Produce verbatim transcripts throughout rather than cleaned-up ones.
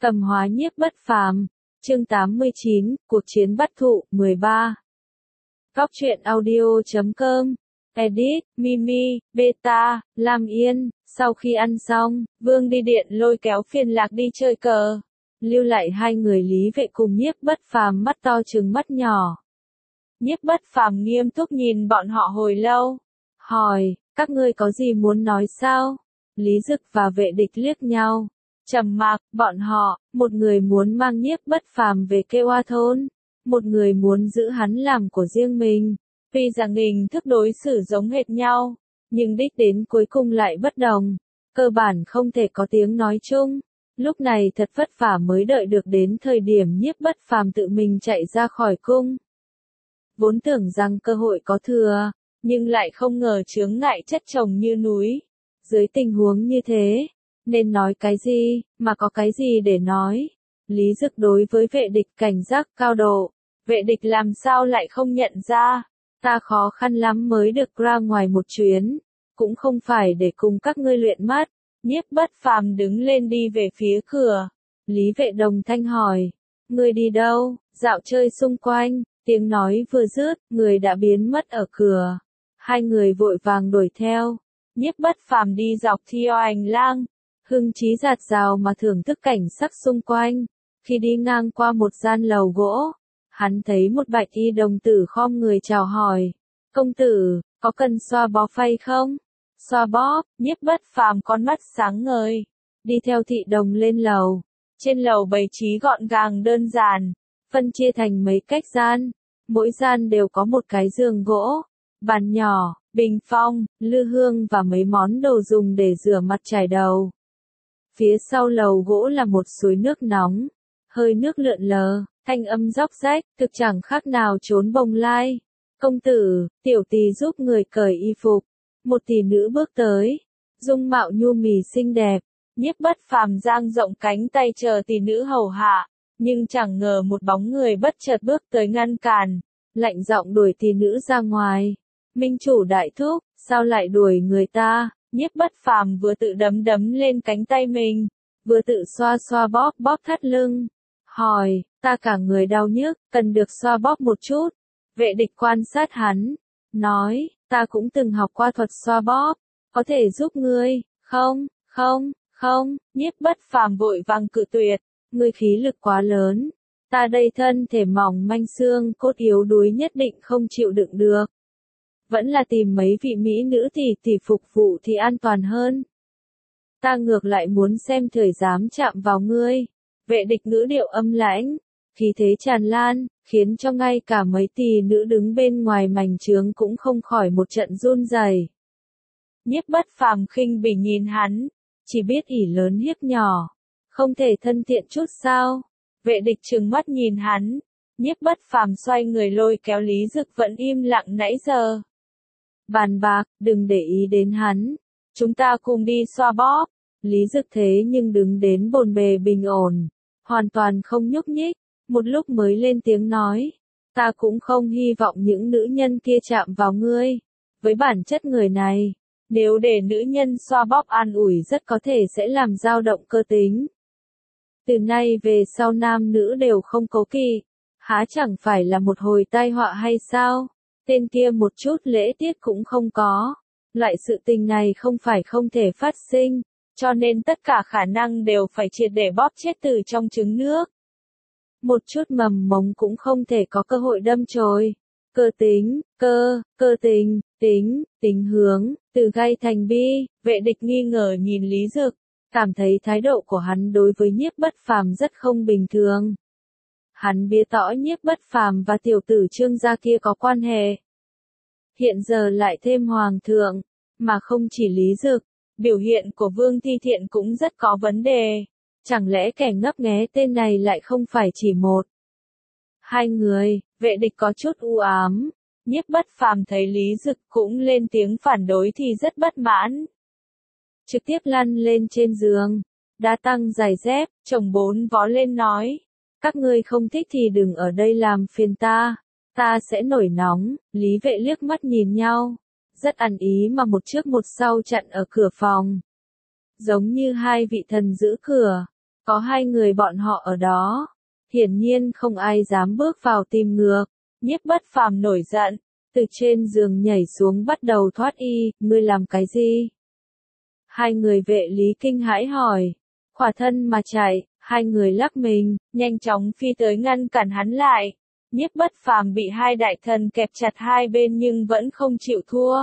Tầm hóa Nhiếp Bất Phàm, chương tám mươi chín, cuộc chiến bắt thụ, mười ba. Góc truyện audio chấm com, edit, Mimi, Beta, Lam Yên. Sau khi ăn xong, Vương đi điện lôi kéo Phiên Lạc đi chơi cờ, lưu lại hai người Lý Vệ cùng Nhiếp Bất Phàm mắt to trừng mắt nhỏ. Nhiếp Bất Phàm nghiêm túc nhìn bọn họ hồi lâu, hỏi, các ngươi có gì muốn nói sao? Lý Dực và Vệ Địch liếc nhau, trầm mặc. Bọn họ, một người muốn mang Nhiếp Bất Phàm về Kê Oa thôn, một người muốn giữ hắn làm của riêng mình. Tuy rằng hình thức đối xử giống hệt nhau, nhưng đích đến cuối cùng lại bất đồng, cơ bản không thể có tiếng nói chung. Lúc này thật vất vả mới đợi được đến thời điểm Nhiếp Bất Phàm tự mình chạy ra khỏi cung. Vốn tưởng rằng cơ hội có thừa, nhưng lại không ngờ chướng ngại chất chồng như núi. Dưới tình huống như thế, nên nói cái gì, mà có cái gì để nói. Lý Dực đối với Vệ Địch cảnh giác cao độ. Vệ Địch làm sao lại không nhận ra, ta khó khăn lắm mới được ra ngoài một chuyến, cũng không phải để cùng các ngươi luyện mắt. Nhiếp Bất Phàm đứng lên đi về phía cửa. Lý Vệ đồng thanh hỏi, ngươi đi đâu? Dạo chơi xung quanh. Tiếng nói vừa dứt, người đã biến mất ở cửa. Hai người vội vàng đuổi theo. Nhiếp Bất Phàm đi dọc theo hành lang, hưng trí dạt dào mà thưởng thức cảnh sắc xung quanh. Khi đi ngang qua một gian lầu gỗ, hắn thấy một bạch y đồng tử khom người chào hỏi. Công tử, có cần xoa bóp phay không? Xoa bóp. Nhiếp Bất Phàm con mắt sáng ngời, đi theo thị đồng lên lầu. Trên lầu bày trí gọn gàng đơn giản, phân chia thành mấy cách gian. Mỗi gian đều có một cái giường gỗ, bàn nhỏ, bình phong, lư hương và mấy món đồ dùng để rửa mặt chải đầu. Phía sau lầu gỗ là một suối nước nóng, hơi nước lượn lờ, thanh âm róc rách, thực chẳng khác nào trốn bồng lai. Công tử, tiểu tỳ giúp người cởi y phục. Một tỷ nữ bước tới, dung mạo nhu mì xinh đẹp. Nhiếp Bất Phàm dang rộng cánh tay chờ tỷ nữ hầu hạ, nhưng chẳng ngờ một bóng người bất chợt bước tới ngăn cản, lạnh giọng đuổi tỷ nữ ra ngoài. Minh chủ đại thúc, sao lại đuổi người ta? Nhiếp Bất Phàm vừa tự đấm đấm lên cánh tay mình, vừa tự xoa xoa bóp bóp thắt lưng. Hỏi, ta cả người đau nhức, cần được xoa bóp một chút. Vệ Địch quan sát hắn, nói, ta cũng từng học qua thuật xoa bóp, có thể giúp ngươi, không, không, không. Nhiếp Bất Phàm vội vàng cự tuyệt, ngươi khí lực quá lớn, ta đây thân thể mỏng manh xương cốt yếu đuối nhất định không chịu đựng được. Vẫn là tìm mấy vị mỹ nữ tỷ tỷ phục vụ thì an toàn hơn. Ta ngược lại muốn xem thời dám chạm vào ngươi. Vệ Địch ngữ điệu âm lãnh, khí thế tràn lan, khiến cho ngay cả mấy tỷ nữ đứng bên ngoài mảnh trướng cũng không khỏi một trận run rẩy. Nhiếp Bất Phàm khinh bỉ nhìn hắn, chỉ biết ỷ lớn hiếp nhỏ, không thể thân thiện chút sao? Vệ Địch trừng mắt nhìn hắn, Nhiếp Bất Phàm xoay người lôi kéo Lý Dực vẫn im lặng nãy giờ. Bàn bạc, đừng để ý đến hắn, chúng ta cùng đi xoa bóp. Lý Dực thế nhưng đứng đến bồn bề bình ổn, hoàn toàn không nhúc nhích, một lúc mới lên tiếng nói, ta cũng không hy vọng những nữ nhân kia chạm vào ngươi. Với bản chất người này, nếu để nữ nhân xoa bóp an ủi rất có thể sẽ làm dao động cơ tính. Từ nay về sau nam nữ đều không cố kỵ, há chẳng phải là một hồi tai họa hay sao? Tên kia một chút lễ tiết cũng không có. Loại sự tình này không phải không thể phát sinh, cho nên tất cả khả năng đều phải triệt để bóp chết từ trong trứng nước. Một chút mầm mống cũng không thể có cơ hội đâm chồi. Cơ tính, cơ, cơ tình, tính, tính hướng, từ gai thành bi. Vệ Địch nghi ngờ nhìn Lý Dực, cảm thấy thái độ của hắn đối với Nhiếp Bất Phàm rất không bình thường. Hắn bía tỏ Nhiếp Bất Phàm và tiểu tử Trương gia kia có quan hệ. Hiện giờ lại thêm hoàng thượng, mà không chỉ Lý Dực, biểu hiện của Vương Thi Thiện cũng rất có vấn đề. Chẳng lẽ kẻ ngấp nghé tên này lại không phải chỉ một? Hai người. Vệ Địch có chút u ám. Nhiếp Bất Phàm thấy Lý Dực cũng lên tiếng phản đối thì rất bất mãn. Trực tiếp lăn lên trên giường, đá tăng giày dép, chồng bốn vó lên nói, các ngươi không thích thì đừng ở đây làm phiền ta, ta sẽ nổi nóng. Lý Vệ liếc mắt nhìn nhau, rất ăn ý mà một trước một sau chặn ở cửa phòng. Giống như hai vị thần giữ cửa. Có hai người bọn họ ở đó. Hiển nhiên không ai dám bước vào tìm ngược. Nhiếp Bất Phàm nổi giận, từ trên giường nhảy xuống bắt đầu thoát y, ngươi làm cái gì? Hai người vệ lý kinh hãi hỏi. Khỏa thân mà chạy, hai người lắc mình, nhanh chóng phi tới ngăn cản hắn lại. Nhiếp Bất Phàm bị hai đại thần kẹp chặt hai bên nhưng vẫn không chịu thua.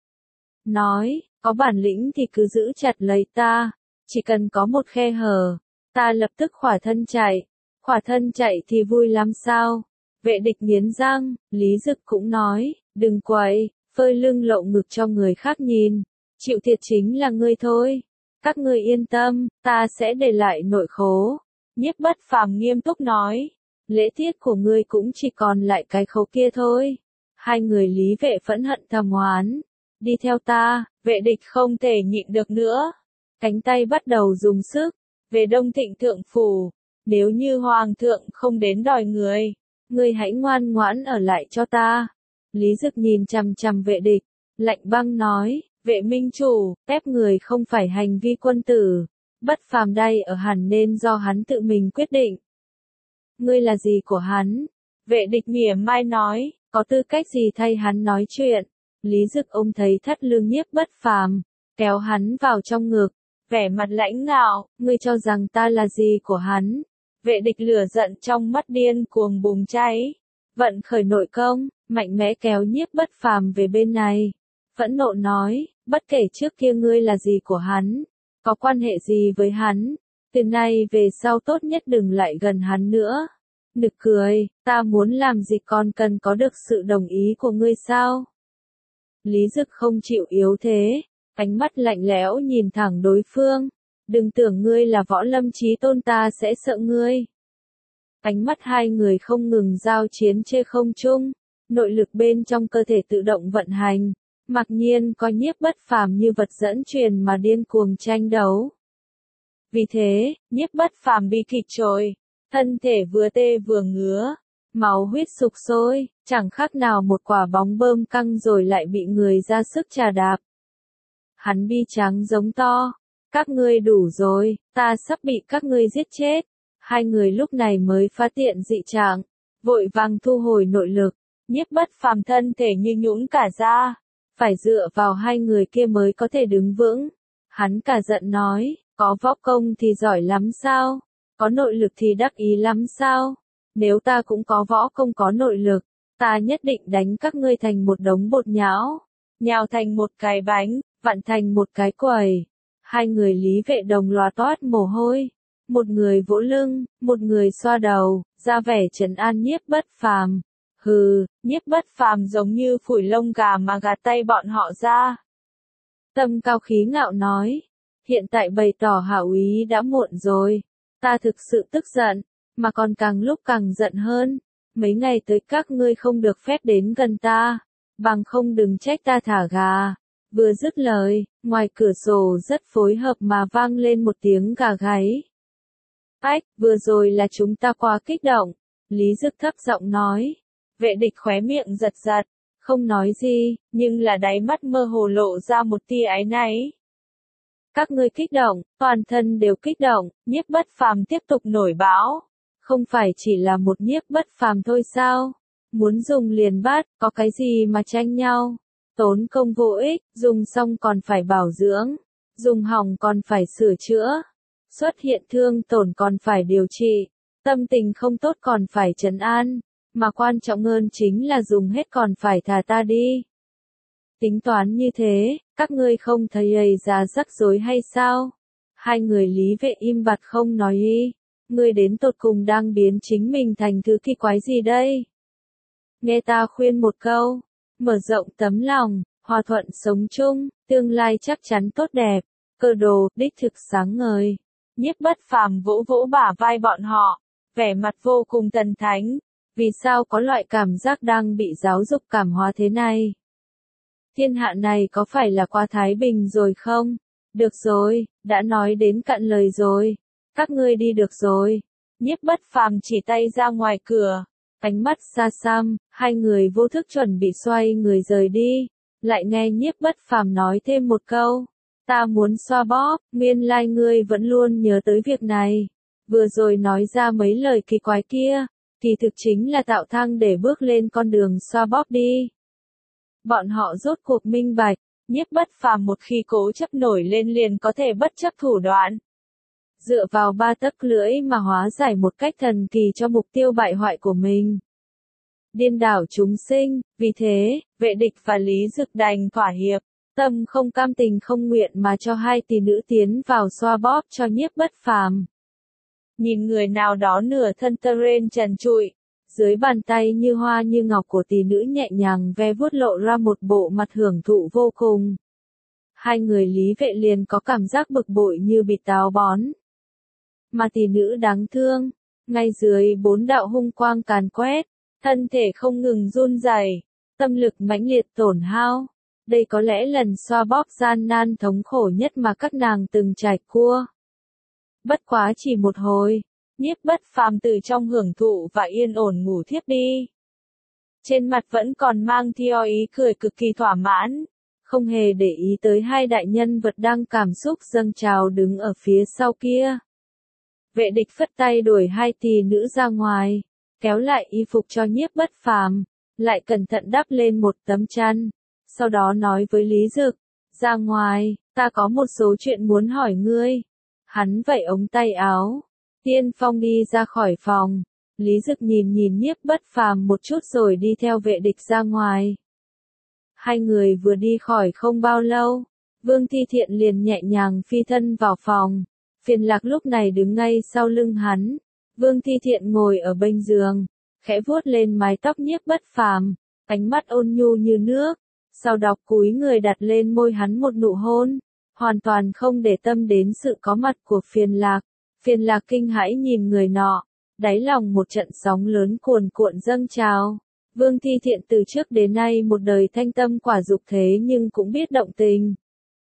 Nói, có bản lĩnh thì cứ giữ chặt lấy ta, chỉ cần có một khe hở, ta lập tức khỏa thân chạy. Khỏa thân chạy thì vui lắm sao? Vệ địch nghiến răng, Lý Dực cũng nói, đừng quậy, phơi lưng lộ ngực cho người khác nhìn, chịu thiệt chính là ngươi thôi. Các ngươi yên tâm, ta sẽ để lại nội khố. Nhiếp Bất Phàm nghiêm túc nói, lễ tiết của ngươi cũng chỉ còn lại cái khố kia thôi. Hai người Lý vệ phẫn hận thầm oán, đi theo ta. Vệ địch không thể nhịn được nữa, cánh tay bắt đầu dùng sức. Về Đông Thịnh Thượng Phủ, nếu như Hoàng thượng không đến đòi người, ngươi hãy ngoan ngoãn ở lại cho ta. Lý Dực nhìn chằm chằm vệ địch, lạnh băng nói, vệ minh chủ, ép người không phải hành vi quân tử. Bất Phàm đây ở hẳn nên do hắn tự mình quyết định. Ngươi là gì của hắn? Vệ địch mỉa mai nói, có tư cách gì thay hắn nói chuyện? Lý Dực ôm thấy thắt lưng Nhiếp Bất Phàm, kéo hắn vào trong ngực, vẻ mặt lãnh ngạo, ngươi cho rằng ta là gì của hắn? Vệ địch lửa giận trong mắt điên cuồng bùng cháy, vận khởi nội công, mạnh mẽ kéo Nhiếp Bất Phàm về bên này. Phẫn nộ nói, bất kể trước kia ngươi là gì của hắn, có quan hệ gì với hắn, từ nay về sau tốt nhất đừng lại gần hắn nữa. Nực cười, ta muốn làm gì còn cần có được sự đồng ý của ngươi sao? Lý Dực không chịu yếu thế, ánh mắt lạnh lẽo nhìn thẳng đối phương. Đừng tưởng ngươi là võ lâm chí tôn ta sẽ sợ ngươi. Ánh mắt hai người không ngừng giao chiến trên không trung, nội lực bên trong cơ thể tự động vận hành, mặc nhiên coi Nhiếp Bất Phàm như vật dẫn truyền mà điên cuồng tranh đấu. Vì thế, Nhiếp Bất Phàm bị kịch trội, thân thể vừa tê vừa ngứa, máu huyết sục sôi, chẳng khác nào một quả bóng bơm căng rồi lại bị người ra sức chà đạp. Hắn bi tráng giống to, các ngươi đủ rồi, ta sắp bị các ngươi giết chết. Hai người lúc này mới phát hiện dị trạng, vội vàng thu hồi nội lực. Nhiếp Bất Phàm thân thể như nhũn cả ra, phải dựa vào hai người kia mới có thể đứng vững. Hắn cả giận nói, có võ công thì giỏi lắm sao? Có nội lực thì đắc ý lắm sao? Nếu ta cũng có võ công có nội lực, ta nhất định đánh các ngươi thành một đống bột nhão, nhào thành một cái bánh, vặn thành một cái quầy. Hai người Lý vệ đồng loạt toát mồ hôi, một người vỗ lưng, một người xoa đầu, ra vẻ trấn an Nhiếp Bất Phàm. Hừ, Nhiếp Bất Phàm giống như phủi lông gà mà gạt tay bọn họ ra. Tâm cao khí ngạo nói, hiện tại bày tỏ hảo ý đã muộn rồi, ta thực sự tức giận, mà còn càng lúc càng giận hơn. Mấy ngày tới các ngươi không được phép đến gần ta, bằng không đừng trách ta thả gà. Vừa dứt lời, ngoài cửa sổ rất phối hợp mà vang lên một tiếng gà gáy. Ách, vừa rồi là chúng ta quá kích động. Lý Dực thấp giọng nói. Vệ địch khóe miệng giật giật, không nói gì, nhưng là đáy mắt mơ hồ lộ ra một tia áy náy. Các ngươi kích động, toàn thân đều kích động, Nhiếp Bất Phàm tiếp tục nổi bão. Không phải chỉ là một Nhiếp Bất Phàm thôi sao? Muốn dùng liền bắt, có cái gì mà tranh nhau? Tốn công vô ích, dùng xong còn phải bảo dưỡng, dùng hỏng còn phải sửa chữa, xuất hiện thương tổn còn phải điều trị, tâm tình không tốt còn phải trấn an, mà quan trọng hơn chính là dùng hết còn phải thả ta đi. Tính toán như thế, các ngươi không thấy ầy ra rắc rối hay sao? Hai người Lý vệ im bặt không nói ý, ngươi đến tột cùng đang biến chính mình thành thứ kỳ quái gì đây? Nghe ta khuyên một câu. Mở rộng tấm lòng, hòa thuận sống chung, tương lai chắc chắn tốt đẹp, cơ đồ, đích thực sáng ngời. Nhiếp Bất Phàm vỗ vỗ bả vai bọn họ, vẻ mặt vô cùng thần thánh. Vì sao có loại cảm giác đang bị giáo dục cảm hóa thế này? Thiên hạ này có phải là quá thái bình rồi không? Được rồi, đã nói đến cạn lời rồi. Các ngươi đi được rồi. Nhiếp Bất Phàm chỉ tay ra ngoài cửa. Ánh mắt xa xăm, hai người vô thức chuẩn bị xoay người rời đi, lại nghe Nhiếp Bất Phàm nói thêm một câu, ta muốn xoa bóp, nguyên lai ngươi vẫn luôn nhớ tới việc này. vừa rồi nói ra mấy lời kỳ quái kia, kỳ thực chính là tạo thang để bước lên con đường xoa bóp đi. Bọn họ rốt cuộc minh bạch, Nhiếp Bất Phàm một khi cố chấp nổi lên liền có thể bất chấp thủ đoạn. Dựa vào ba tấc lưỡi mà hóa giải một cách thần kỳ cho mục tiêu bại hoại của mình. Điên đảo chúng sinh, vì thế, Vệ Địch và Lý Dực đành thỏa hiệp, tâm không cam tình không nguyện mà cho hai tỷ nữ tiến vào xoa bóp cho Nhiếp Bất Phàm. Nhìn người nào đó nửa thân tơ ren trần trụi, dưới bàn tay như hoa như ngọc của tỷ nữ nhẹ nhàng ve vuốt lộ ra một bộ mặt hưởng thụ vô cùng. Hai người Lý Vệ liền có cảm giác bực bội như bị táo bón. Mà tỷ nữ đáng thương, ngay dưới bốn đạo hung quang càn quét, thân thể không ngừng run rẩy, tâm lực mãnh liệt tổn hao. Đây có lẽ lần xoa bóp gian nan thống khổ nhất mà các nàng từng trải qua. Bất quá chỉ một hồi, Nhiếp Bất Phàm từ trong hưởng thụ và yên ổn ngủ thiếp đi. Trên mặt vẫn còn mang theo ý cười cực kỳ thỏa mãn, không hề để ý tới hai đại nhân vật đang cảm xúc dâng trào đứng ở phía sau kia. Vệ Địch phất tay đuổi hai tỷ nữ ra ngoài, kéo lại y phục cho Nhiếp Bất Phàm, lại cẩn thận đắp lên một tấm chăn, sau đó nói với Lý Dực, ra ngoài, ta có một số chuyện muốn hỏi ngươi. Hắn vẩy ống tay áo, tiên phong đi ra khỏi phòng, Lý Dực nhìn nhìn Nhiếp Bất Phàm một chút rồi đi theo Vệ Địch ra ngoài. Hai người vừa đi khỏi không bao lâu, Vương Thi Thiện liền nhẹ nhàng phi thân vào phòng. Phiền Lạc lúc này đứng ngay sau lưng hắn, Vương Thi Thiện ngồi ở bên giường, khẽ vuốt lên mái tóc Nhiếp Bất Phàm, ánh mắt ôn nhu như nước, sau đó cúi người đặt lên môi hắn một nụ hôn, hoàn toàn không để tâm đến sự có mặt của Phiền Lạc. Phiền Lạc kinh hãi nhìn người nọ, đáy lòng một trận sóng lớn cuồn cuộn dâng trào. Vương Thi Thiện từ trước đến nay một đời thanh tâm quả dục thế nhưng cũng biết động tình.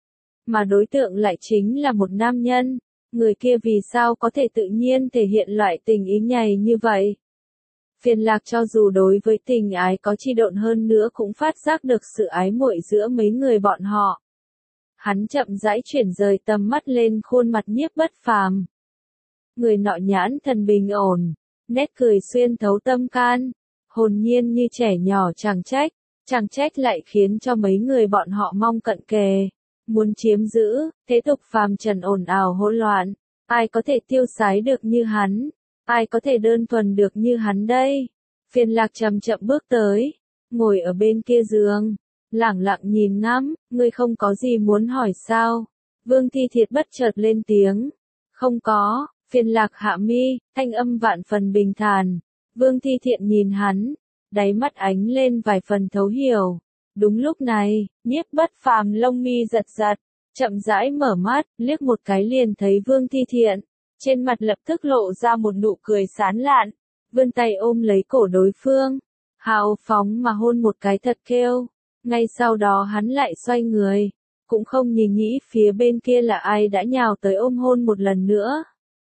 Mà đối tượng lại chính là một nam nhân. Người kia vì sao có thể tự nhiên thể hiện loại tình ý nhầy như vậy? Phiền Lạc cho dù đối với tình ái có chi độn hơn nữa cũng phát giác được sự ái muội giữa mấy người bọn họ. Hắn chậm rãi chuyển rời tầm mắt lên khuôn mặt Nhiếp Bất Phàm. Người nọ nhãn thần bình ổn, nét cười xuyên thấu tâm can, hồn nhiên như trẻ nhỏ chẳng trách, chẳng trách lại khiến cho mấy người bọn họ mong cận kề. Muốn chiếm giữ, thế tục phàm trần ồn ào hỗn loạn, ai có thể tiêu sái được như hắn, ai có thể đơn thuần được như hắn đây. Phiền Lạc chậm chậm bước tới, ngồi ở bên kia giường, lẳng lặng nhìn ngắm, ngươi không có gì muốn hỏi sao? Vương Thi Thiệt bất chợt lên tiếng, không có. Phiền Lạc hạ mi, thanh âm vạn phần bình thản. Vương Thi Thiện nhìn hắn, đáy mắt ánh lên vài phần thấu hiểu. Đúng lúc này, Nhiếp Bất Phàm lông mi giật giật, chậm rãi mở mắt, liếc một cái liền thấy Vương Thi Thiện, trên mặt lập tức lộ ra một nụ cười sán lạn, vươn tay ôm lấy cổ đối phương, hào phóng mà hôn một cái thật kêu. Ngay sau đó hắn lại xoay người, cũng không nhìn nghĩ phía bên kia là ai đã nhào tới ôm hôn một lần nữa.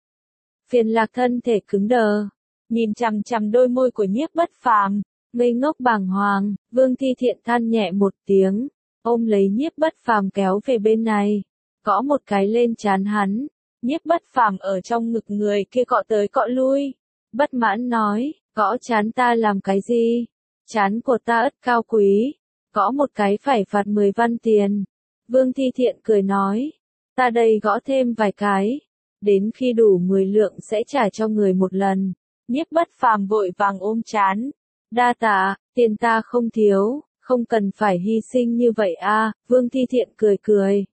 Phiền Lạc thân thể cứng đờ, nhìn chằm chằm đôi môi của Nhiếp Bất Phàm, ngây ngốc bàng hoàng. Vương Thi Thiện than nhẹ một tiếng, ôm lấy Nhiếp Bất Phàm kéo về bên này, gõ một cái lên trán hắn. Nhiếp Bất Phàm ở trong ngực người kia cọ tới cọ lui, bất mãn nói, gõ trán ta làm cái gì? Trán của ta ất cao quý, gõ một cái phải phạt mười văn tiền. Vương Thi Thiện cười nói, ta đây gõ thêm vài cái, đến khi đủ mười lượng sẽ trả cho người một lần. Nhiếp Bất Phàm vội vàng ôm trán, đa tạ, tiền ta không thiếu, không cần phải hy sinh như vậy a. Vương Thi Thiện cười cười,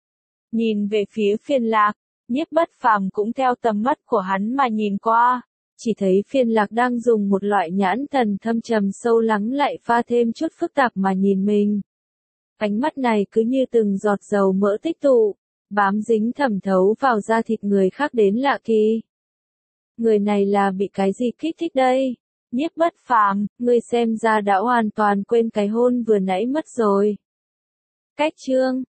nhìn về phía Phiền Lạc, Nhiếp Bất Phàm cũng theo tầm mắt của hắn mà nhìn qua, chỉ thấy Phiền Lạc đang dùng một loại nhãn thần thâm trầm sâu lắng lại pha thêm chút phức tạp mà nhìn mình. Ánh mắt này cứ như từng giọt dầu mỡ tích tụ, bám dính thẩm thấu vào da thịt người khác đến lạ kỳ. Người này là bị cái gì kích thích đây? Nhiếp Bất Phàm, ngươi xem ra đã hoàn toàn quên cái hôn vừa nãy mất rồi. Cách chương